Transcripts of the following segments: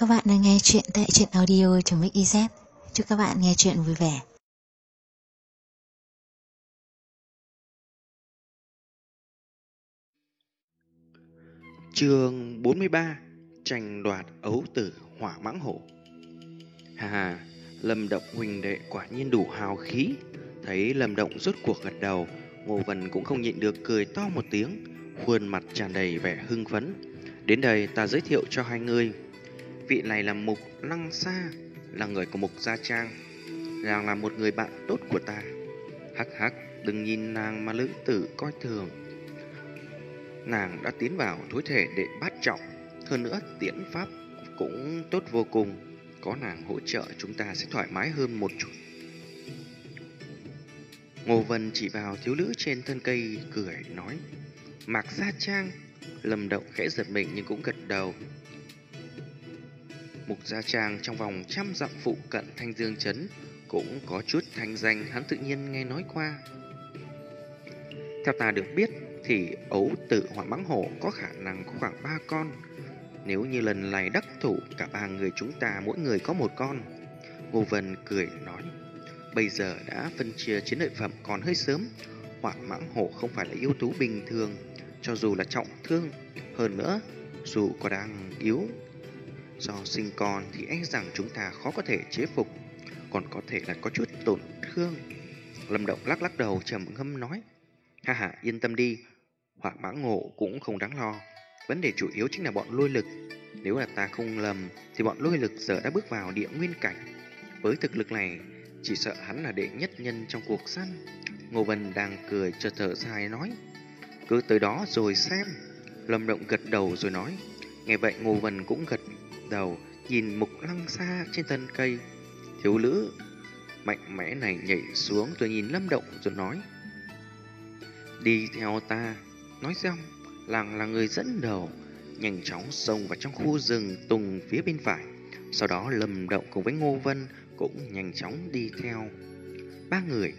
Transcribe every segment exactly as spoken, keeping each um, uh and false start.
các bạn đang nghe chuyện tại truyện audio.mixyz. Chúc các bạn nghe chuyện vui vẻ. Chương bốn mươi ba. Tranh đoạt ấu tử hỏa mãng hổ. Hà hà, Lâm Động huynh đệ quả nhiên đủ hào khí. Thấy Lâm Động rốt cuộc gật đầu, Ngô Vân cũng không nhịn được cười to một tiếng, khuôn mặt tràn đầy vẻ hưng phấn. Đến đây ta giới thiệu cho hai người. Vị này là Mục Lăng Sa, là người của Mục Gia Trang, nàng là một người bạn tốt của ta. Hắc hắc, đừng nhìn nàng mà lưỡng tử coi thường. Nàng đã tiến vào thối thể đệ bát trọng, hơn nữa tiễn pháp cũng tốt vô cùng. Có nàng hỗ trợ chúng ta sẽ thoải mái hơn một chút. Ngô Vân chỉ vào thiếu nữ trên thân cây cười nói: Mạc Gia Trang. Lâm Động khẽ giật mình nhưng cũng gật đầu. Mục Gia Trang trong vòng trăm dặm phụ cận Thanh Dương Trấn cũng có chút thanh danh, hắn tự nhiên nghe nói qua. Theo ta được biết thì ấu tử hỏa mãng hổ có khả năng có khoảng ba con. Nếu như lần này đắc thủ, cả ba người chúng ta mỗi người có một con. Ngô Vân cười nói: Bây giờ đã phân chia chiến lợi phẩm còn hơi sớm. Hỏa mãng hổ không phải là yếu tố bình thường, cho dù là trọng thương. Hơn nữa, dù có đang yếu do sinh con thì e rằng chúng ta khó có thể chế phục, còn có thể là có chút tổn thương. Lâm Động lắc lắc đầu trầm ngâm nói: Ha ha, yên tâm đi, hỏa mãng hổ cũng không đáng lo. Vấn đề chủ yếu chính là bọn lôi lực. Nếu là ta không lầm thì bọn lôi lực giờ đã bước vào địa nguyên cảnh. Với thực lực này, chỉ sợ hắn là đệ nhất nhân trong cuộc săn. Ngô Vân đang cười chợt thở dài nói: Cứ tới đó rồi xem. Lâm Động gật đầu rồi nói. Nghe vậy Ngô Vân cũng gật đầu, nhìn Mục Lăng Sa trên thân cây. Thiếu nữ mạnh mẽ này nhảy xuống rồi nhìn Lâm Động rồi nói: Đi theo ta. Nói xong, nàng là người dẫn đầu, nhanh chóng xông vào trong khu rừng tùng phía bên phải. Sau đó Lâm Động cùng với Ngô Vân cũng nhanh chóng đi theo. Ba người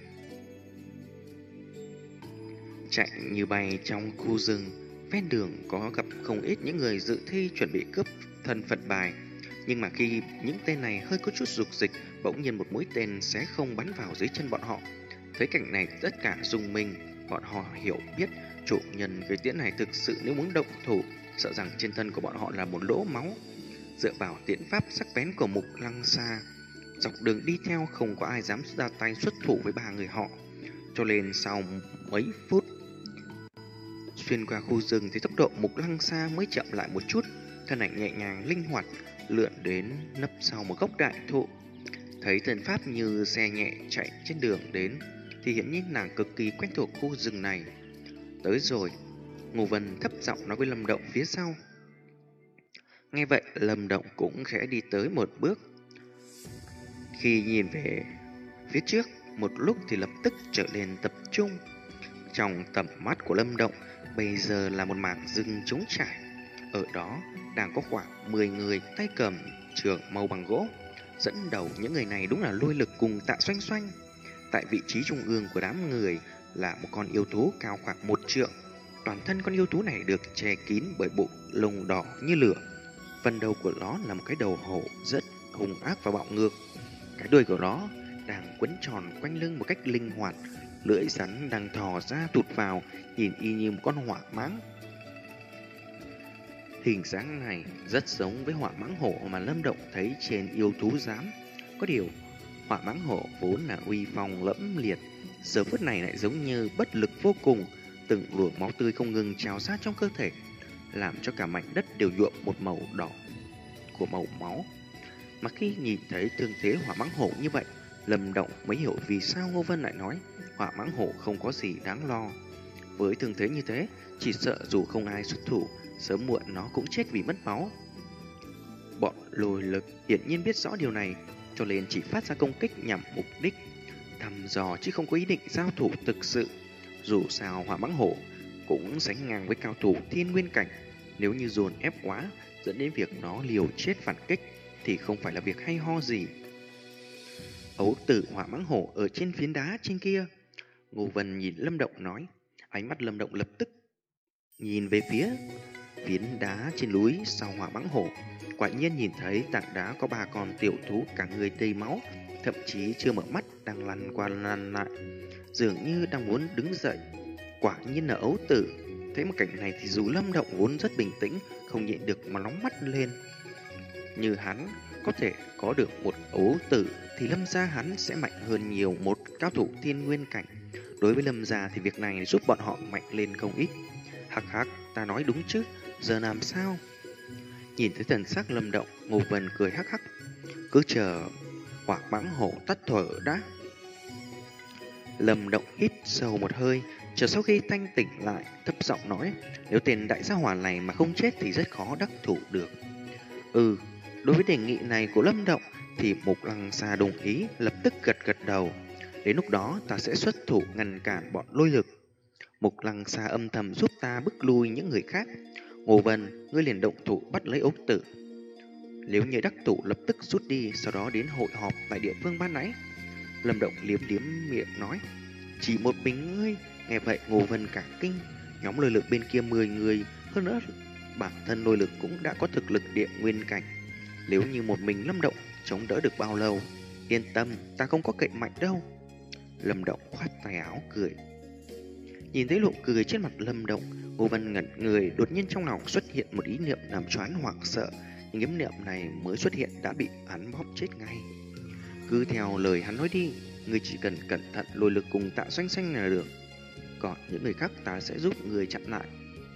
chạy như bay trong khu rừng. Ven đường có gặp không ít những người dự thi chuẩn bị cướp thân phận bài. Nhưng mà khi những tên này hơi có chút dục dịch, bỗng nhiên một mũi tên xé không bắn vào dưới chân bọn họ. Thấy cảnh này tất cả rùng mình. Bọn họ hiểu biết chủ nhân cái tiễn này thực sự nếu muốn động thủ, sợ rằng trên thân của bọn họ là một lỗ máu. Dựa vào tiễn pháp sắc bén của Mục Lăng Sa, dọc đường đi theo không có ai dám ra tay xuất thủ với ba người họ. Cho nên sau mấy phút xuyên qua khu rừng thì tốc độ Mục Lăng Sa mới chậm lại một chút. Thân ảnh nhẹ nhàng linh hoạt lượn đến nấp sau một gốc đại thụ. Thấy tên pháp như xe nhẹ chạy trên đường đến thì hiển nhiên nàng cực kỳ quen thuộc khu rừng này. Tới rồi. Ngô Vân thấp giọng nói với Lâm Động phía sau. Nghe vậy Lâm Động cũng khẽ đi tới một bước. Khi nhìn về phía trước một lúc thì lập tức trở nên tập trung. Trong tầm mắt của Lâm Động bây giờ là một mảng rừng trống trải. Ở đó đang có khoảng mười người tay cầm trường màu bằng gỗ. Dẫn đầu những người này đúng là lôi lực cùng Tạ Xoanh Xoanh. Tại vị trí trung ương của đám người là một con yêu thú cao khoảng một trượng. Toàn thân con yêu thú này được che kín bởi bộ lông đỏ như lửa. Phần đầu của nó là một cái đầu hổ rất hung ác và bạo ngược. Cái đuôi của nó đang quấn tròn quanh lưng một cách linh hoạt. Lưỡi rắn đang thò ra tụt vào, nhìn y như một con hỏa mãng. Hình dáng này rất giống với hỏa mãng hổ mà Lâm Động thấy trên yêu thú giám. Có điều hỏa mãng hổ vốn là uy phong lẫm liệt, giờ phút này lại giống như bất lực vô cùng. Từng luồng máu tươi không ngừng trào ra trong cơ thể, làm cho cả mảnh đất đều nhuộm một màu đỏ của màu máu. Mà khi nhìn thấy thương thế hỏa mãng hổ như vậy, Lâm Động mới hiểu vì sao Ngô Vân lại nói hỏa mãng hổ không có gì đáng lo. Với thương thế như thế, chỉ sợ dù không ai xuất thủ, sớm muộn nó cũng chết vì mất máu. Bọn lôi lực hiển nhiên biết rõ điều này, cho nên chỉ phát ra công kích nhằm mục đích thăm dò chứ không có ý định giao thủ thực sự. Dù sao hỏa mãng hổ cũng sánh ngang với cao thủ thiên nguyên cảnh. Nếu như dồn ép quá dẫn đến việc nó liều chết phản kích thì không phải là việc hay ho gì. Ấu tử hỏa mãng hổ ở trên phiến đá trên kia. Ngô Vân nhìn Lâm Động nói. Ánh mắt Lâm Động lập tức nhìn về phía phiến đá trên núi sau hỏa mãng hổ. Quả nhiên nhìn thấy tảng đá có ba con tiểu thú cả người đầy máu, thậm chí chưa mở mắt đang lăn qua lăn lại, dường như đang muốn đứng dậy. Quả nhiên là ấu tử. Thấy một cảnh này thì dù Lâm Động vốn rất bình tĩnh, không nhịn được mà nóng mắt lên. Như hắn có thể có được một ấu tử thì Lâm gia hắn sẽ mạnh hơn nhiều một cao thủ thiên nguyên cảnh. Đối với Lâm gia thì việc này giúp bọn họ mạnh lên không ít. Hắc hắc, ta nói đúng chứ, giờ làm sao? Nhìn thấy thần sắc Lâm Động, Ngô Vân cười hắc hắc. Cứ chờ hỏa mãng hổ tắt thở đã. Lâm Động hít sâu một hơi, chờ sau khi thanh tỉnh lại, thấp giọng nói, nếu tên đại gia hỏa này mà không chết thì rất khó đắc thủ được. Ừ, đối với đề nghị này của Lâm Động thì Mục Lăng Sa đồng ý, lập tức gật gật đầu. Đến lúc đó ta sẽ xuất thủ ngăn cản bọn lôi lực. Mục Lăng Sa âm thầm giúp ta bức lui những người khác. Ngô Vân, ngươi liền động thủ bắt lấy ốc tử. Nếu như đắc thủ lập tức rút đi, sau đó đến hội họp tại địa phương ban nãy. Lâm Động liếm liếm miệng nói, chỉ một mình ngươi. Nghe vậy Ngô Vân cả kinh. Nhóm lôi lực bên kia mười người, hơn nữa bản thân lôi lực cũng đã có thực lực địa nguyên cảnh. Nếu như một mình Lâm Động chống đỡ được bao lâu? Yên tâm, ta không có cậy mạnh đâu. Lâm Động khoát tay áo cười. Nhìn thấy nụ cười trên mặt Lâm Động, Ngô Vân ngẩn người, đột nhiên trong lòng xuất hiện một ý niệm làm cho hắn hoảng sợ. Nhưng ý niệm này mới xuất hiện đã bị hắn bóp chết ngay. Cứ theo lời hắn nói đi, ngươi chỉ cần cẩn thận lôi lực cùng Tạ Doanh Doanh là được. Còn những người khác ta sẽ giúp người chặn lại.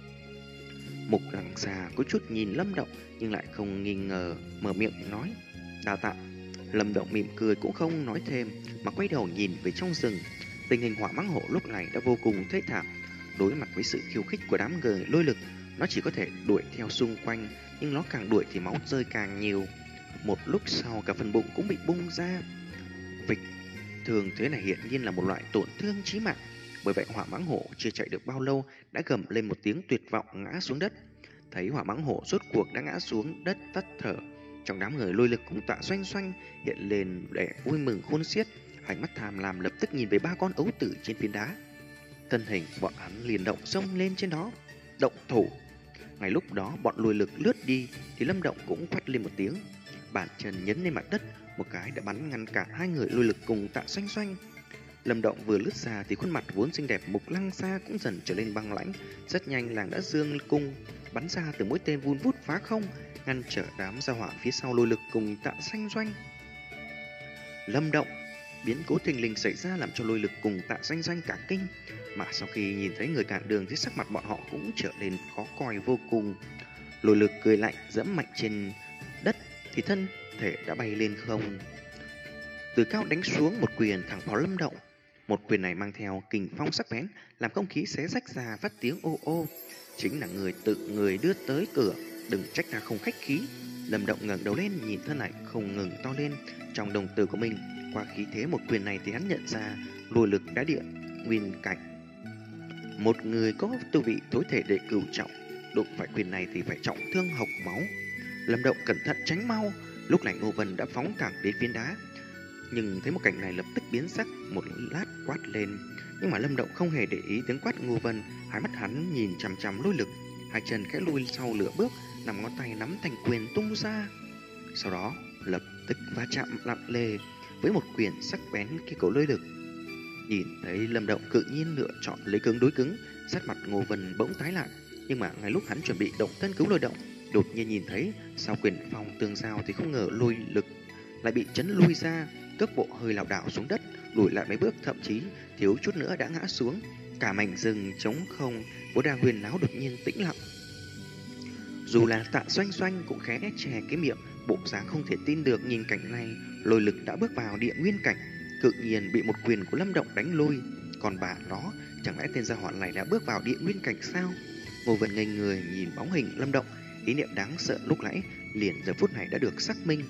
Mục Lăng Sa có chút nhìn Lâm Động nhưng lại không nghi ngờ, mở miệng nói, đa tạ. Lâm Động mỉm cười cũng không nói thêm mà quay đầu nhìn về trong rừng. Tình hình hỏa mãng hổ lúc này đã vô cùng thê thảm. Đối mặt với sự khiêu khích của đám người lôi lực, nó chỉ có thể đuổi theo xung quanh, nhưng nó càng đuổi thì máu rơi càng nhiều. Một lúc sau cả phần bụng cũng bị bung ra. Vịch, thường thế này hiển nhiên là một loại tổn thương chí mạng. Bởi vậy hỏa mãng hổ chưa chạy được bao lâu đã gầm lên một tiếng tuyệt vọng ngã xuống đất. Thấy hỏa mãng hổ rốt cuộc đã ngã xuống đất tắt thở, trong đám người lôi lực cùng Tạ Doanh Doanh hiện lên vẻ vui mừng khôn xiết. Ánh mắt tham lam lập tức nhìn về ba con ấu tử trên phiến đá. Thân hình bọn hắn liền động xông lên trên đó, động thủ. Ngay lúc đó bọn lôi lực lướt đi thì Lâm Động cũng quát lên một tiếng, bàn chân nhấn lên mặt đất, một cái đã bắn ngăn cản hai người lôi lực cùng Tạ Doanh Doanh. Lâm Động vừa lướt ra thì khuôn mặt vốn xinh đẹp Mục Lăng Sa cũng dần trở lên băng lãnh. Rất nhanh làng đã dương cung bắn ra từ mũi tên vun vút phá không, ngăn trở đám gia hỏa phía sau lôi lực cùng Tạ Doanh Doanh. Lâm Động, biến cố thình lình xảy ra làm cho lôi lực cùng Tạ Doanh Doanh cả kinh, mà sau khi nhìn thấy người cản đường thì sắc mặt bọn họ cũng trở nên khó coi vô cùng. Lôi lực cười lạnh dẫm mạnh trên đất thì thân thể đã bay lên không, từ cao đánh xuống một quyền thẳng vào Lâm Động. Một quyền này mang theo kình phong sắc bén, làm không khí xé rách ra phát tiếng ô ô. Chính là người tự người đưa tới cửa, đừng trách ta không khách khí. Lâm Động ngẩng đầu lên nhìn thân ảnh không ngừng to lên trong đồng tử của mình. Qua khí thế một quyền này thì hắn nhận ra lôi lực đã địa nguyên cảnh. Một người có tu vị tối thể đệ cửu trọng, đụng phải quyền này thì phải trọng thương hộc máu. Lâm Động cẩn thận tránh mau. Lúc này Ngô Vân đã phóng thẳng đến phiến đá, nhưng thấy một cảnh này lập tức biến sắc, một lát quát lên. Nhưng mà Lâm Động không hề để ý tiếng quát Ngô Vân, hai mắt hắn nhìn chằm chằm lôi lực, hai chân khẽ lùi sau lửa bước, nằm ngón tay nắm thành quyền tung ra. Sau đó lập tức va chạm nặng nề với một quyền sắc bén kia của lôi lực. Nhìn thấy Lâm Động cự nhiên lựa chọn lấy cứng đối cứng, sắc mặt Ngô Vân bỗng tái lại. Nhưng mà ngay lúc hắn chuẩn bị động thân cứu lôi động, đột nhiên nhìn thấy sau quyền phong tương giao thì không ngờ lôi lực lại bị chấn lui ra, cước bộ hơi lảo đảo xuống đất, lùi lại mấy bước, thậm chí thiếu chút nữa đã ngã xuống. Cả mảnh rừng trống không vốn đang huyền náo đột nhiên tĩnh lặng. Dù là Tạ Doanh Doanh cũng khẽ chè cái miệng, bộ dáng không thể tin được nhìn cảnh này. Lôi lực đã bước vào địa nguyên cảnh, cự nhiên bị một quyền của Lâm Động đánh lui. Còn bà nó, chẳng lẽ tên gia hỏa này đã bước vào địa nguyên cảnh sao? Ngô Vân ngây người nhìn bóng hình Lâm Động, ý niệm đáng sợ lúc nãy liền giờ phút này đã được xác minh.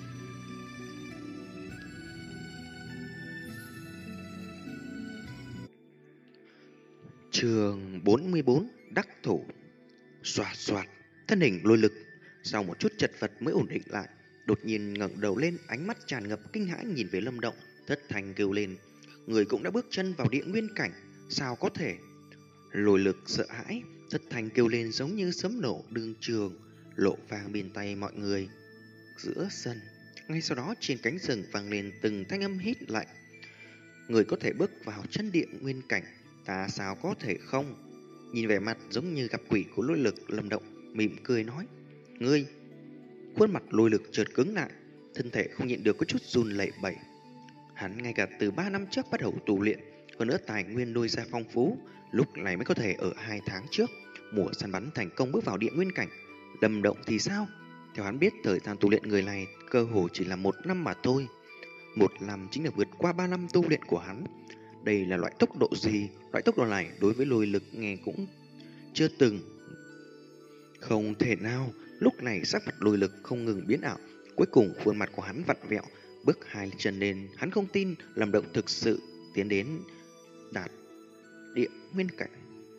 Chương bốn mươi bốn, đắc thủ. Xoạt xoạt, thân hình lôi lực sau một chút chật vật mới ổn định lại, đột nhiên ngẩng đầu lên, ánh mắt tràn ngập kinh hãi nhìn về Lâm Động, thất thanh kêu lên: người cũng đã bước chân vào địa nguyên cảnh, sao có thể? Lôi lực sợ hãi, thất thanh kêu lên giống như sấm nổ đương trường, lộ vang bên tay mọi người. giữa sân. Ngay sau đó trên cánh rừng vang lên từng thanh âm hít lạnh. Người có thể bước vào chân địa nguyên cảnh, ta sao có thể không? Nhìn vẻ mặt giống như gặp quỷ của Lôi Lực, Lâm Động mỉm cười nói: Ngươi. Khuôn mặt Lôi Lực chợt cứng lại, thân thể không nhịn được có chút run lẩy bẩy. Hắn ngay cả từ ba năm trước bắt đầu tu luyện, hơn nữa tài nguyên nuôi ra phong phú, lúc này mới có thể ở hai tháng trước mùa săn bắn thành công bước vào địa nguyên cảnh. Lâm Động thì sao? Theo hắn biết, thời gian tu luyện người này cơ hồ chỉ là một năm mà thôi. Một năm chính là vượt qua ba năm tu luyện của hắn. Đây là loại tốc độ gì? Loại tốc độ này đối với Lôi Lực nghe cũng chưa từng. Không thể nào. Lúc này sắc mặt Lôi Lực không ngừng biến ảo. Cuối cùng khuôn mặt của hắn vặn vẹo, bước hai chân lên. Hắn không tin Lâm Động thực sự tiến đến đạt địa nguyên cảnh.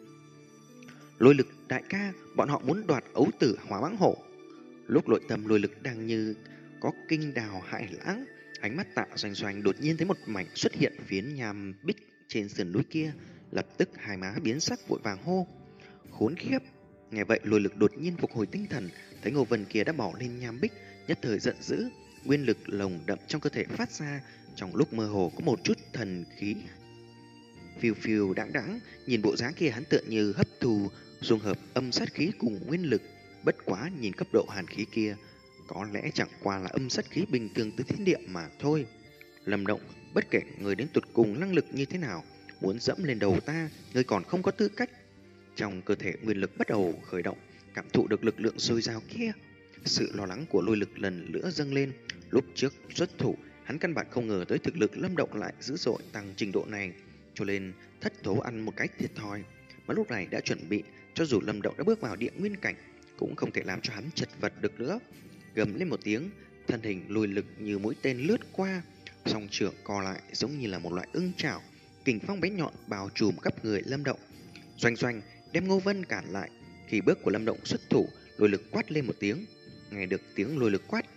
Lôi Lực đại ca, bọn họ muốn đoạt ấu tử Hỏa Mãng Hổ. Lúc nội tâm Lôi Lực đang như có kinh đào hải lãng, ánh mắt Tạ Doanh Doanh đột nhiên thấy một mảnh xuất hiện phiến nham bích trên sườn núi kia, lập tức hai má biến sắc vội vàng hô: Khốn khiếp! Nghe vậy Lôi Lực đột nhiên phục hồi tinh thần, thấy Ngô Vân kia đã bỏ lên nham bích, nhất thời giận dữ, nguyên lực lồng đậm trong cơ thể phát ra, trong lúc mơ hồ có một chút thần khí phiêu phiêu đãng đãng, nhìn bộ dáng kia hắn tựa như hấp thu dung hợp âm sát khí cùng nguyên lực. Bất quá nhìn cấp độ hàn khí kia, có lẽ chẳng qua là âm sát khí bình thường từ thiên địa mà thôi. Lâm Động, bất kể người đến tụt cùng năng lực như thế nào, muốn dẫm lên đầu ta, người còn không có tư cách. Trong cơ thể nguyên lực bắt đầu khởi động, cảm thụ được lực lượng dồi dào kia. Sự lo lắng của Lôi Lực lần nữa dâng lên. Lúc trước xuất thủ, hắn căn bản không ngờ tới thực lực Lâm Động lại dữ dội tăng trình độ này, cho nên thất thố ăn một cái thiệt thòi. Mà lúc này đã chuẩn bị, cho dù Lâm Động đã bước vào địa nguyên cảnh, cũng không thể làm cho hắn chật vật được nữa. Gầm lên một tiếng, thân hình Lôi Lực như mũi tên lướt qua, song trưởng co lại giống như là một loại ưng chảo, kình phong bé nhọn bao trùm khắp người Lâm Động. Doanh Doanh đem Ngô Vân cản lại. Khi bước của Lâm Động xuất thủ, Lôi Lực quát lên một tiếng. Nghe được tiếng Lôi Lực quát,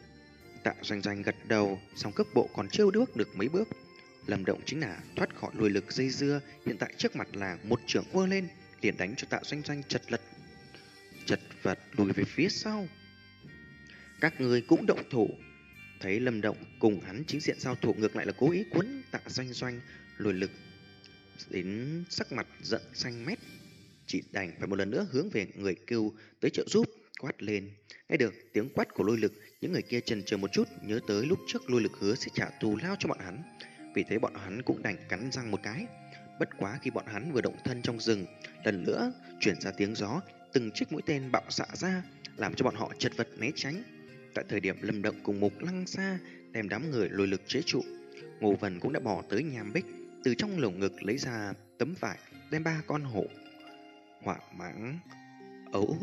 Tạ Doanh Doanh gật đầu, song cước bộ còn chưa bước được mấy bước. Lâm Động chính là thoát khỏi Lôi Lực dây dưa, hiện tại trước mặt là một trưởng vơ lên, liền đánh cho Tạ Doanh Doanh chật lật chật vật lùi về phía sau. Các người cũng động thủ. Thấy Lâm Động cùng hắn chính diện giao thủ, ngược lại là cố ý quấn Tạ Doanh Doanh, Lôi Lực đến sắc mặt giận xanh mét, chỉ đành phải một lần nữa hướng về người kêu tới trợ giúp, quát lên. Nghe được tiếng quát của Lôi Lực, những người kia chần chờ một chút, nhớ tới lúc trước Lôi Lực hứa sẽ trả thù lao cho bọn hắn, vì thế bọn hắn cũng đành cắn răng một cái. Bất quá khi bọn hắn vừa động thân trong rừng, lần nữa chuyển ra tiếng gió, từng chiếc mũi tên bạo xạ ra, làm cho bọn họ chật vật né tránh. Tại thời điểm Lâm Động cùng Mục Lăng Sa đem đám người Lôi Lực chế trụ, Ngô Vân cũng đã bỏ tới nham bích, từ trong lồng ngực lấy ra tấm vải, đem ba con hổ Hỏa Mãng ấu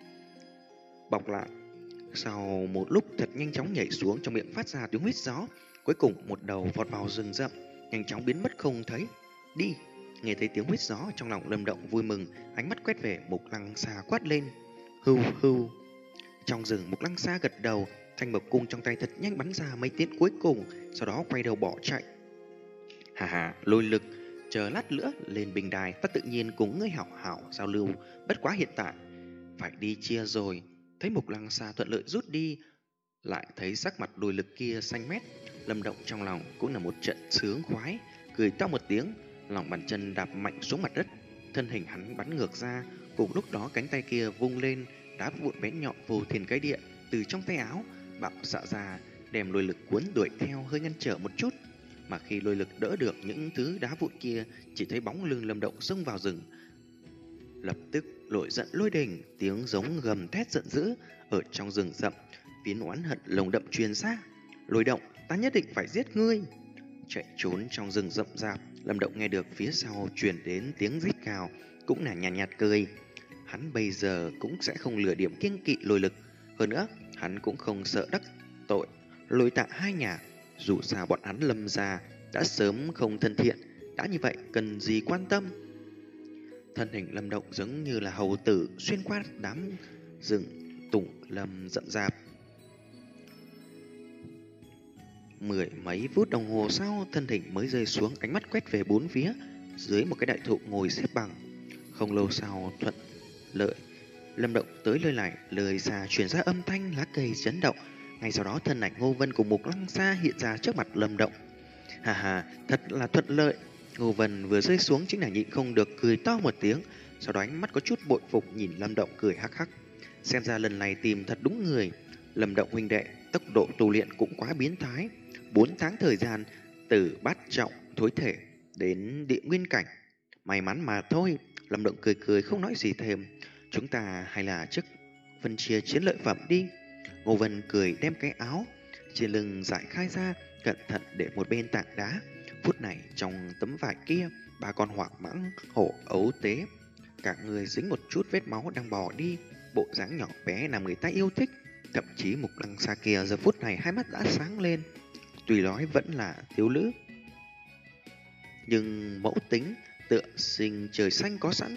bọc lại. Sau một lúc thật nhanh chóng nhảy xuống, trong miệng phát ra tiếng huýt gió, cuối cùng một đầu vọt vào rừng rậm, nhanh chóng biến mất không thấy. Đi! Nghe thấy tiếng huýt gió, trong lòng Lâm Động vui mừng, ánh mắt quét về Mục Lăng Sa quát lên: Hưu hưu! Trong rừng, Mục Lăng Sa gật đầu, thanh mộc cung trong tay thật nhanh bắn ra mấy tiếng cuối cùng, sau đó quay đầu bỏ chạy. Hà hà, Lôi Lực, chờ lát nữa lên bình đài, ta tự nhiên cùng ngươi hảo hảo giao lưu, bất quá hiện tại phải đi chia rồi. Thấy Mục Lăng Sa thuận lợi rút đi, lại thấy sắc mặt Lôi Lực kia xanh mét, Lâm Động trong lòng cũng là một trận sướng khoái, cười to một tiếng, lòng bàn chân đạp mạnh xuống mặt đất, thân hình hắn bắn ngược ra, cùng lúc đó cánh tay kia vung lên, đá vụn bé nhọn vô thiên cái địa từ trong tay áo bạo xạ ra, đem Lôi Lực cuốn đuổi theo, hơi ngăn trở một chút. Mà khi Lôi Lực đỡ được những thứ đá vụn kia, chỉ thấy bóng lưng Lâm Động xông vào rừng, lập tức nổi giận lôi đình, tiếng giống gầm thét giận dữ ở trong rừng rậm, tiếng oán hận lồng đậm truyền ra. Lôi Động, ta nhất định phải giết ngươi! Chạy trốn trong rừng rậm rạp, Lâm Động nghe được phía sau truyền đến tiếng rít gào, cũng là nhàn nhạt, nhạt cười. Hắn bây giờ cũng sẽ không lừa điểm kiêng kỵ Lôi Lực, hơn nữa hắn cũng không sợ đắc tội Lôi Tạ hai nhà. Dù sao bọn hắn Lâm gia đã sớm không thân thiện, đã như vậy cần gì quan tâm. Thân hình Lâm Động giống như là hầu tử xuyên qua đám rừng tùng lâm rậm rạp. Mười mấy phút đồng hồ sau, thân hình mới rơi xuống, ánh mắt quét về bốn phía, dưới một cái đại thụ ngồi xếp bằng. Không lâu sau, thuận lợi Lâm Động tới nơi lại, lời xa truyền ra âm thanh lá cây chấn động, Ngay sau đó thân ảnh Ngô Vân cùng Mục Lăng Sa hiện ra trước mặt Lâm Động. Hà hà, thật là thuận lợi. Ngô Vân vừa rơi xuống chính là nhịn không được cười to một tiếng, sau đó ánh mắt có chút bội phục nhìn Lâm Động cười hắc hắc. Xem ra lần này tìm thật đúng người. Lâm Động huynh đệ, tốc độ tu luyện cũng quá biến thái. Bốn tháng thời gian từ bát trọng thối thể đến địa nguyên cảnh. May mắn mà thôi. Lâm Động cười cười không nói gì thêm. Chúng ta hay là trước phân chia chiến lợi phẩm đi. Ngô Vân cười đem cái áo trên lưng giải khai ra, cẩn thận để một bên tảng đá. Phút này trong tấm vải kia, ba con hỏa mãng hổ ấu tế, cả người dính một chút vết máu đang bò đi, bộ dáng nhỏ bé làm người ta yêu thích. Thậm chí Mục Lăng Sa kia giờ phút này hai mắt đã sáng lên. Tuy nói vẫn là thiếu nữ, nhưng mẫu tính tựa sinh trời xanh có sẵn.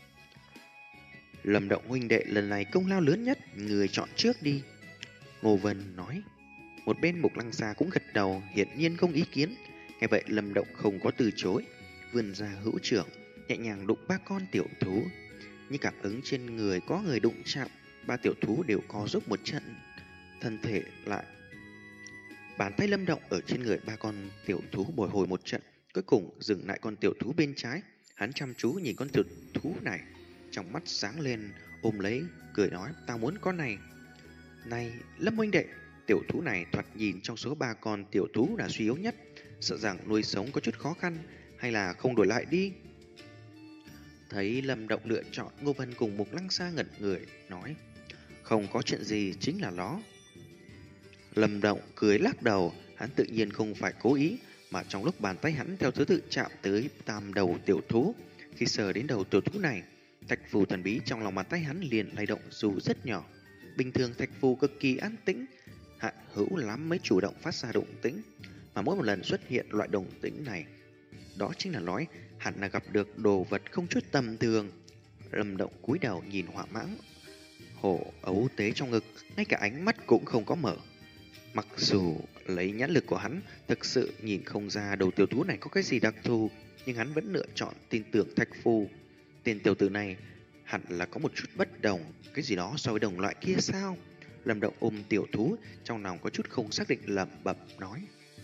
Lâm Động huynh đệ lần này công lao lớn nhất, người chọn trước đi. Ngô Vân nói. Một bên Mục Lăng Sa cũng gật đầu, hiển nhiên không ý kiến. Nghe vậy Lâm Động không có từ chối, vươn ra hữu trưởng, nhẹ nhàng đụng ba con tiểu thú. Như cảm ứng trên người có người đụng chạm, ba tiểu thú đều co giúp một trận, thân thể lại. Bàn tay Lâm Động ở trên người ba con tiểu thú bồi hồi một trận, cuối cùng dừng lại con tiểu thú bên trái. Hắn chăm chú nhìn con tiểu thú này, trong mắt sáng lên, ôm lấy, cười nói: "Ta muốn con này." "Này, Lâm huynh đệ, tiểu thú này thoạt nhìn trong số ba con tiểu thú là suy yếu nhất, sợ rằng nuôi sống có chút khó khăn, hay là không đổi lại đi?" Thấy Lâm Động lựa chọn, Ngô Vân cùng Mục Lăng Sa ngẩn người, nói: "Không có chuyện gì, chính là nó." Lâm Động cười lắc đầu, hắn tự nhiên không phải cố ý, mà trong lúc bàn tay hắn theo thứ tự chạm tới tam đầu tiểu thú, khi sờ đến đầu tiểu thú này, thạch phù thần bí trong lòng bàn tay hắn liền lay động dù rất nhỏ. Bình thường thạch phù cực kỳ an tĩnh, hạn hữu lắm mới chủ động phát ra động tĩnh, mà mỗi một lần xuất hiện loại động tĩnh này, đó chính là nói hẳn là gặp được đồ vật không chút tầm thường. Lâm Động cúi đầu nhìn hỏa mãng hổ ấu tế trong ngực, ngay cả ánh mắt cũng không có mở. Mặc dù lấy nhãn lực của hắn thực sự nhìn không ra đầu tiểu thú này có cái gì đặc thù, nhưng hắn vẫn lựa chọn tin tưởng thạch phù. Tên tiểu tử này hẳn là có một chút bất đồng, cái gì đó so với đồng loại kia sao? Lâm Động ôm tiểu thú, trong lòng có chút không xác định, lẩm bẩm nói.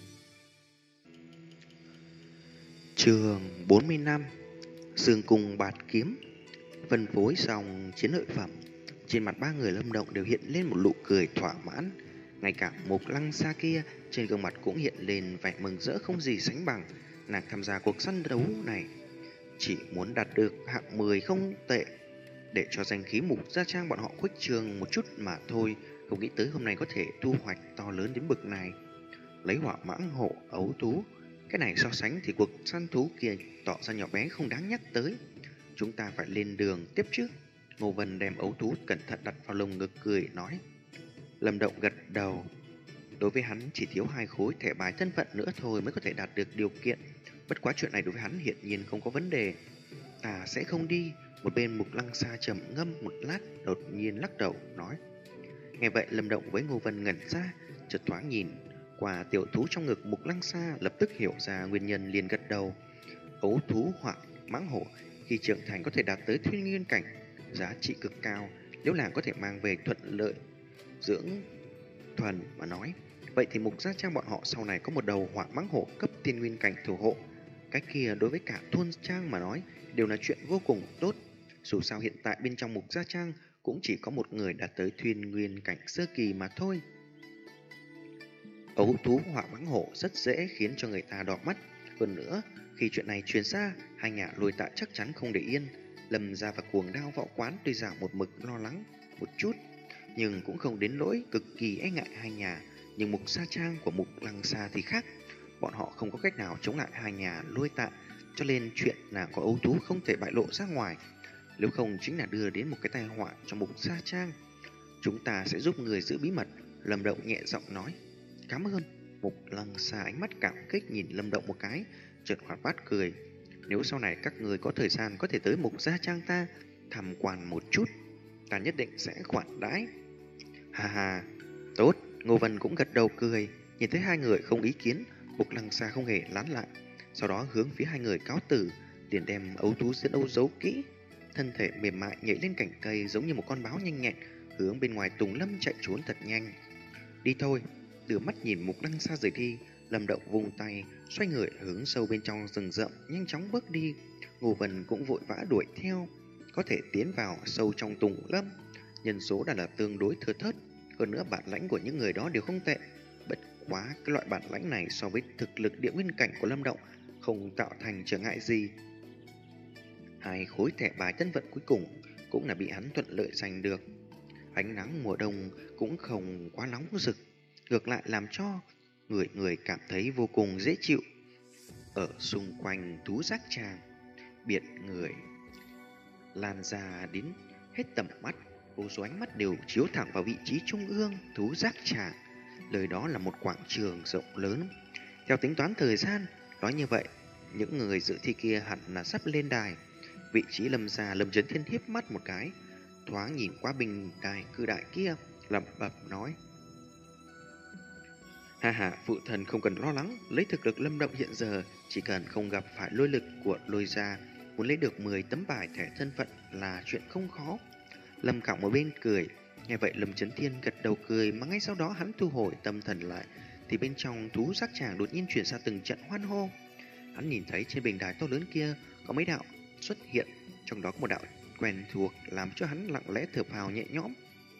Chương bốn mươi lăm. Dương cung bạt kiếm. Phân phối xong chiến lợi phẩm, trên mặt ba người Lâm Động đều hiện lên một nụ cười thỏa mãn. Ngay cả Mục Lăng Sa kia trên gương mặt cũng hiện lên vẻ mừng rỡ không gì sánh bằng. Nàng tham gia cuộc săn đấu này chỉ muốn đạt được hạng mười không tệ, để cho danh khí Mục Gia Trang bọn họ khuếch trường một chút mà thôi. Không nghĩ tới hôm nay có thể thu hoạch to lớn đến bực này. Lấy hỏa mãng hổ ấu thú, cái này so sánh thì cuộc săn thú kia tỏ ra nhỏ bé không đáng nhắc tới. Chúng ta phải lên đường tiếp trước. Ngô Vân đem ấu thú cẩn thận đặt vào lồng ngực, cười nói. Lâm Động gật đầu. Đối với hắn chỉ thiếu hai khối thẻ bài thân phận nữa thôi mới có thể đạt được điều kiện. Bất quá chuyện này đối với hắn hiển nhiên không có vấn đề. Ta sẽ không đi. Một bên Mục Lăng Sa trầm ngâm một lát, đột nhiên lắc đầu nói. Nghe vậy Lâm Động với Ngô Vân ngẩn ra, chợt thoáng nhìn qua tiểu thú trong ngực Mục Lăng Sa, lập tức hiểu ra nguyên nhân, liền gật đầu. Ấu thú hoặc mãng hổ khi trưởng thành có thể đạt tới thiên nguyên cảnh, giá trị cực cao. Nếu làng có thể mang về thuận lợi dưỡng thuần mà nói, vậy thì Mục Gia Trang bọn họ sau này có một đầu hỏa mãng hổ cấp thiên nguyên cảnh thủ hộ. Cái kia đối với cả thôn trang mà nói đều là chuyện vô cùng tốt. Dù sao hiện tại bên trong Mục Gia Trang cũng chỉ có một người đạt tới thiên nguyên cảnh sơ kỳ mà thôi. Ấu thú hỏa mãng hổ rất dễ khiến cho người ta đỏ mắt. Hơn nữa, khi chuyện này truyền ra, hai nhà Lôi Tạ chắc chắn không để yên. Lâm gia và Cuồng Đao Võ Quán tuy rằng một mực lo lắng một chút, nhưng cũng không đến nỗi cực kỳ e ngại hai nhà. Nhưng Mục Gia Trang của Mục Lăng Sa thì khác, bọn họ không có cách nào chống lại hai nhà Lôi Tạ, cho nên chuyện là có ấu thú không thể bại lộ ra ngoài, nếu không chính là đưa đến một cái tai họa cho Mục Gia Trang. Chúng ta sẽ giúp người giữ bí mật. Lâm Động nhẹ giọng nói. Cảm ơn. Mục Lăng Sa ánh mắt cảm kích nhìn Lâm Động một cái, chợt hoạt bát cười. Nếu sau này các người có thời gian có thể tới Mục Gia Trang ta tham quan một chút, ta nhất định sẽ khoản đãi. Hà hà, tốt. Ngô Vân cũng gật đầu cười. Nhìn thấy hai người không ý kiến, Mục Lăng Sa không hề lán lại, sau đó hướng phía hai người cáo từ, liền đem ấu thú dẫn âu giấu kỹ, thân thể mềm mại nhảy lên cành cây giống như một con báo nhanh nhẹn, hướng bên ngoài tùng lâm chạy trốn thật nhanh. Đi thôi. Đưa mắt nhìn Mục Đăng xa rời đi, Lâm Động vung tay, xoay người hướng sâu bên trong rừng rậm, nhanh chóng bước đi. Ngô Vân cũng vội vã đuổi theo, có thể tiến vào sâu trong tùng lâm. Nhân số đã là tương đối thưa thớt, hơn nữa bản lãnh của những người đó đều không tệ. Bất quá cái loại bản lãnh này so với thực lực địa nguyên cảnh của Lâm Động không tạo thành trở ngại gì. Hai khối thẻ bài thân vận cuối cùng cũng là bị hắn thuận lợi giành được. Ánh nắng mùa đông cũng không quá nóng rực, ngược lại làm cho người người cảm thấy vô cùng dễ chịu. Ở xung quanh thú giác tràng, biển người lan ra đến hết tầm mắt, vô số ánh mắt đều chiếu thẳng vào vị trí trung ương thú giác tràng. Nơi đó là một quảng trường rộng lớn. Theo tính toán thời gian, nói như vậy, những người dự thi kia hẳn là sắp lên đài. Vị trí Lâm gia, Lâm Chấn Thiên hiếp mắt một cái, thoáng nhìn qua bình đài cư đại kia, lẩm bẩm nói: Ha ha, phụ thần không cần lo lắng, lấy thực lực Lâm Động hiện giờ, chỉ cần không gặp phải lôi lực của lôi gia, muốn lấy được mười tấm bài thẻ thân phận là chuyện không khó. Lâm Cọng ở bên cười, nghe vậy Lâm Chấn Thiên gật đầu cười, mà ngay sau đó hắn thu hồi tâm thần lại, thì bên trong thú giác tràng đột nhiên chuyển ra từng trận hoan hô. Hắn nhìn thấy trên bình đài to lớn kia có mấy đạo xuất hiện, trong đó có một đạo quen thuộc làm cho hắn lặng lẽ thở phào nhẹ nhõm.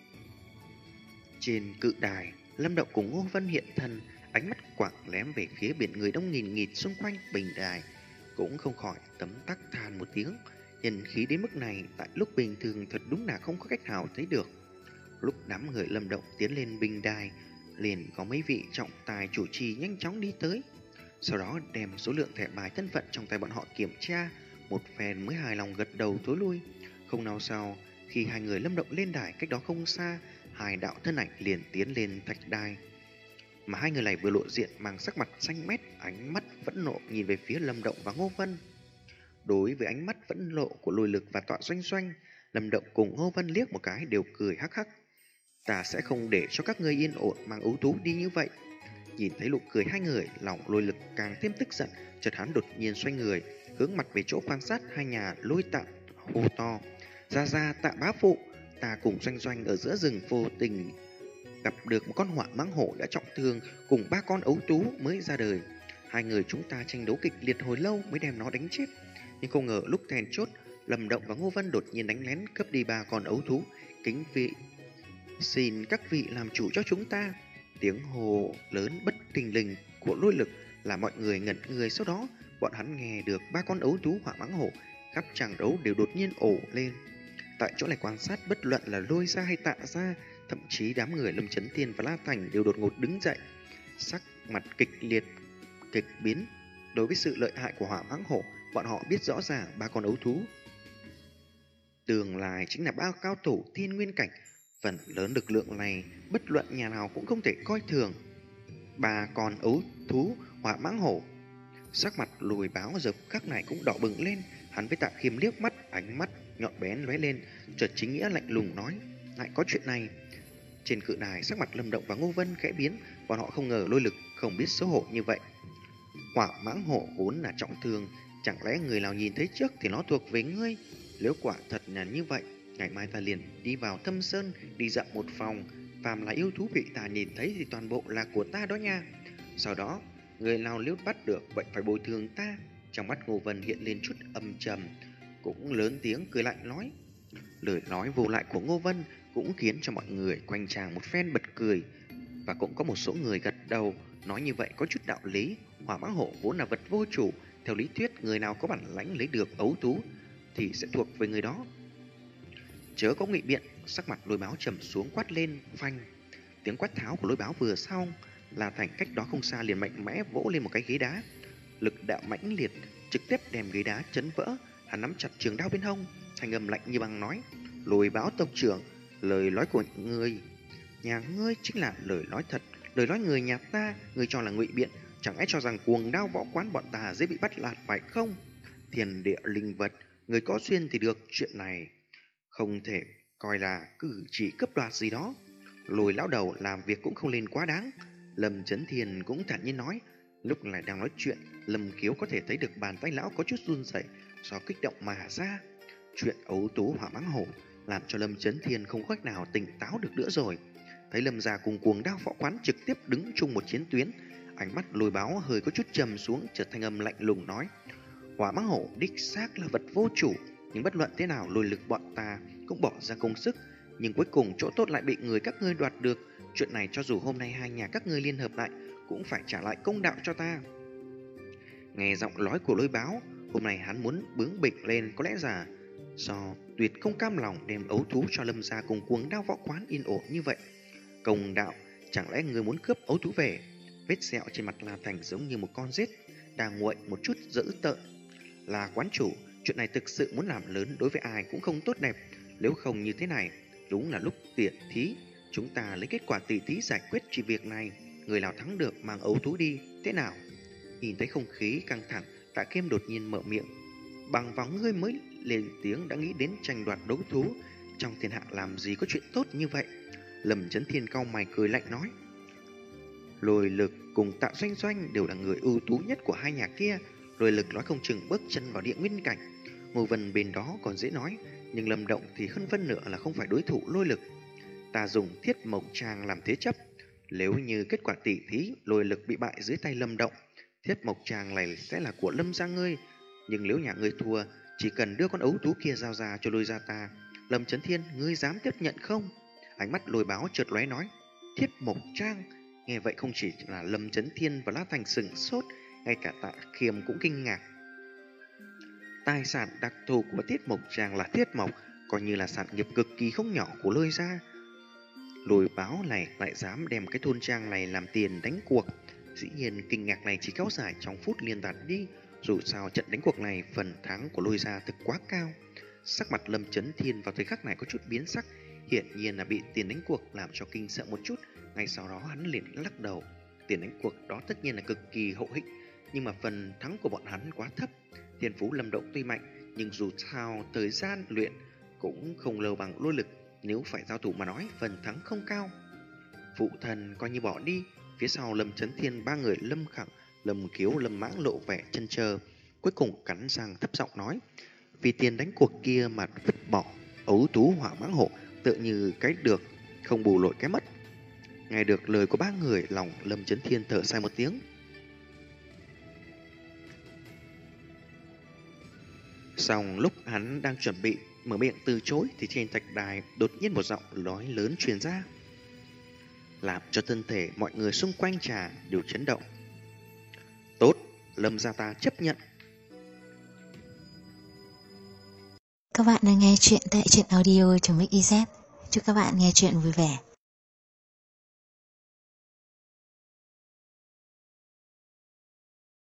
Trên cự đài, Lâm Động cùng Ngô Vân hiện thân, ánh mắt quạng lém về phía biển người đông nghìn nghịt xung quanh bình đài, cũng không khỏi tấm tắc than một tiếng. Nhân khí đến mức này, tại lúc bình thường thật đúng là không có cách nào thấy được. Lúc đám người Lâm Động tiến lên bình đài, liền có mấy vị trọng tài chủ trì nhanh chóng đi tới, sau đó đem số lượng thẻ bài thân phận trong tay bọn họ kiểm tra một phen mới hài lòng gật đầu thối lui. Không lâu sau, khi hai người Lâm Động lên đài, cách đó không xa, hai đạo thân ảnh liền tiến lên thạch đài. Mà hai người này vừa lộ diện mang sắc mặt xanh mét, ánh mắt phẫn nộ nhìn về phía Lâm Động và Ngô Vân. Đối với ánh mắt phẫn nộ của Lôi Lực và Tọa Doanh Doanh, Lâm Động cùng Ngô Vân liếc một cái đều cười hắc hắc. Ta sẽ không để cho các ngươi yên ổn mang ấu thú đi như vậy. Nhìn thấy nụ cười hai người, lòng Lôi Lực càng thêm tức giận, chợt hắn đột nhiên xoay người, hướng mặt về chỗ quan sát hai nhà Lôi Tạm, hô to: Ra ra, Tạ bá phụ, ta cùng Doanh Doanh ở giữa rừng vô tình gặp được một con hỏa mãng hổ đã trọng thương, cùng ba con ấu thú mới ra đời. Hai người chúng ta tranh đấu kịch liệt hồi lâu mới đem nó đánh chết, nhưng không ngờ lúc then chốt, Lâm Động và Ngô Vân đột nhiên đánh lén cướp đi ba con ấu thú. Kính vị, xin các vị làm chủ cho chúng ta. Tiếng hồ lớn bất thình lình của Lôi Lực làm mọi người ngẩn người. Sau đó bọn hắn nghe được ba con ấu thú hỏa mãng hổ khắp tràng đấu đều đột nhiên ổ lên. Tại chỗ này quan sát, bất luận là Lôi gia hay Tạ gia, thậm chí đám người Lâm Chấn Thiên và La Thành đều đột ngột đứng dậy, sắc mặt kịch liệt kịch biến. Đối với sự lợi hại của hỏa mãng hổ, bọn họ biết rõ ràng ba con ấu thú tương lai chính là ba cao thủ thiên nguyên cảnh. Phần lớn lực lượng này bất luận nhà nào cũng không thể coi thường. Ba con ấu thú hỏa mãng hổ, sắc mặt Lùi Báo giờ khắc này cũng đỏ bừng lên. Hắn với Tạ Khiêm liếc mắt, ánh mắt nhọn bén lóe lên, chợt chính nghĩa lạnh lùng nói: lại có chuyện này. Trên cự đài, sắc mặt Lâm Động và Ngô Vân khẽ biến, bọn họ không ngờ Lôi Lực không biết xấu hổ như vậy. Hỏa mãng hổ vốn là trọng thương, chẳng lẽ người nào nhìn thấy trước thì nó thuộc về ngươi? Nếu quả thật là như vậy, ngày mai ta liền đi vào Thâm Sơn, đi dạo một vòng, phàm là yêu thú bị ta nhìn thấy thì toàn bộ là của ta đó nha. Sau đó, người nào nếu bắt được vậy phải bồi thường ta. Trong mắt Ngô Vân hiện lên chút âm trầm, cũng lớn tiếng cười lạnh nói. Lời nói vô lại của Ngô Vân cũng khiến cho mọi người quanh tràng một phen bật cười, và cũng có một số người gật đầu, nói như vậy có chút đạo lý. Hỏa mãng hổ vốn là vật vô chủ, theo lý thuyết người nào có bản lãnh lấy được ấu thú thì sẽ thuộc về người đó. Chớ có nghị biện. Sắc mặt Lôi Báo trầm xuống quát lên: phanh. Tiếng quát tháo của Lôi Báo vừa xong, La Thành cách đó không xa liền mạnh mẽ vỗ lên một cái ghế đá, lực đạo mãnh liệt trực tiếp đem ghế đá chấn vỡ. Hắn nắm chặt trường đao bên hông, thanh âm lạnh như băng nói: Lôi Báo tộc trưởng, lời nói của ngươi nhà ngươi chính là lời nói thật, lời nói người nhà ta ngươi cho là ngụy biện. Chẳng lẽ cho rằng cuồng đao võ quán bọn ta dễ bị bắt lạt phải không? Thiên địa linh vật, người có duyên thì được, chuyện này không thể coi là cử chỉ cướp đoạt gì đó. Lôi lão đầu làm việc cũng không lên quá đáng. Lâm Chấn Thiên cũng thản nhiên nói. Lúc này đang nói chuyện, Lâm Kiếu có thể thấy được bàn tay lão có chút run rẩy do kích động mà ra. Chuyện ấu tú hỏa mãng hổ làm cho Lâm Chấn Thiên không cách nào tỉnh táo được nữa rồi. thấy Lâm gia cùng Cuồng Đao Võ Quán trực tiếp đứng chung một chiến tuyến, ánh mắt Lôi Báo hơi có chút trầm xuống, chợt thanh âm lạnh lùng nói: Hỏa Mãng Hổ đích xác là vật vô chủ, nhưng bất luận thế nào lôi lực bọn ta cũng bỏ ra công sức, nhưng cuối cùng chỗ tốt lại bị người các ngươi đoạt được. Chuyện này cho dù hôm nay hai nhà các ngươi liên hợp lại cũng phải trả lại công đạo cho ta. Nghe giọng nói của Lôi Báo, hôm nay hắn muốn bướng bỉnh lên, có lẽ là do tuyệt không cam lòng đem ấu thú cho Lâm gia cùng Cuồng Đao Võ Quán yên ổn như vậy. Công đạo, chẳng lẽ người muốn cướp ấu thú về? Vết sẹo trên mặt La Thành giống như một con rết đang nguội một chút dữ tợn. Là quán chủ, chuyện này thực sự muốn làm lớn đối với ai cũng không tốt đẹp. Nếu không như thế này, đúng là lúc tiện thí, chúng ta lấy kết quả tỉ thí giải quyết chỉ việc này. Người nào thắng được mang ấu thú đi, thế nào? Nhìn thấy không khí căng thẳng, Tạ Kiêm đột nhiên mở miệng. Bằng vào ngươi mới lên tiếng đã nghĩ đến tranh đoạt đấu thú, trong thiên hạ làm gì có chuyện tốt như vậy? Lâm Chấn Thiên cau mày cười lạnh nói. Lôi Lực cùng Tạ Doanh Doanh đều là người ưu tú nhất của hai nhà kia. Lôi Lực nói không chừng bước chân vào địa nguyên cảnh, Ngô Vân bên đó còn dễ nói, nhưng Lâm Động thì hơn phân nửa là không phải đối thủ Lôi Lực. Ta dùng Thiết Mộc Trang làm thế chấp, nếu như kết quả tỉ thí Lôi Lực bị bại dưới tay Lâm Động, Thiết Mộc Trang này sẽ là của Lâm gia ngươi. Nhưng nếu nhà ngươi thua, chỉ cần đưa con ấu thú kia giao ra cho Lôi gia ta. Lâm Chấn Thiên, ngươi dám tiếp nhận không? Ánh mắt Lôi Báo chợt lóe nói. Thiết Mộc Trang. Nghe vậy không chỉ là Lâm Chấn Thiên và La Thành sửng sốt, ngay cả Tạ Kiêm cũng kinh ngạc. Tài sản đặc thù của Thiết Mộc Trang là thiết mộc, coi như là sản nghiệp cực kỳ không nhỏ của Lôi gia. Lôi Báo này lại dám đem cái thôn trang này làm tiền đánh cuộc. Dĩ nhiên kinh ngạc này chỉ kéo dài trong phút liền tàn đi. Dù sao trận đánh cuộc này phần thắng của Lôi gia thực quá cao. Sắc mặt Lâm Chấn Thiên vào thời khắc này có chút biến sắc, hiển nhiên là bị tiền đánh cuộc làm cho kinh sợ một chút. Ngay sau đó hắn liền lắc đầu. Tiền đánh cuộc đó tất nhiên là cực kỳ hậu hĩnh, nhưng mà phần thắng của bọn hắn quá thấp. Thiên phú Lâm Động tuy mạnh, nhưng dù sao thời gian luyện cũng không lâu bằng Lôi Lực. Nếu phải giao thủ mà nói, phần thắng không cao. Phụ thần coi như bỏ đi. Phía sau Lâm Chấn Thiên ba người Lâm Khẳng, Lâm Kiếu, Lâm Mãng lộ vẻ chân chờ, cuối cùng cắn răng thấp giọng nói: vì tiền đánh cuộc kia mà vứt bỏ ấu tú Hỏa Mãng Hổ, tựa như cái được không bù lội cái mất. Nghe được lời của ba người, lòng Lâm Chấn Thiên thở dài một tiếng. Xong lúc hắn đang chuẩn bị mở miệng từ chối thì trên thạch đài đột nhiên một giọng nói lớn truyền ra, làm cho thân thể mọi người xung quanh trà đều chấn động. Tốt, Lâm gia ta chấp nhận. Các bạn đang nghe chuyện tại truyện audio.mixyz. Chúc các bạn nghe chuyện vui vẻ.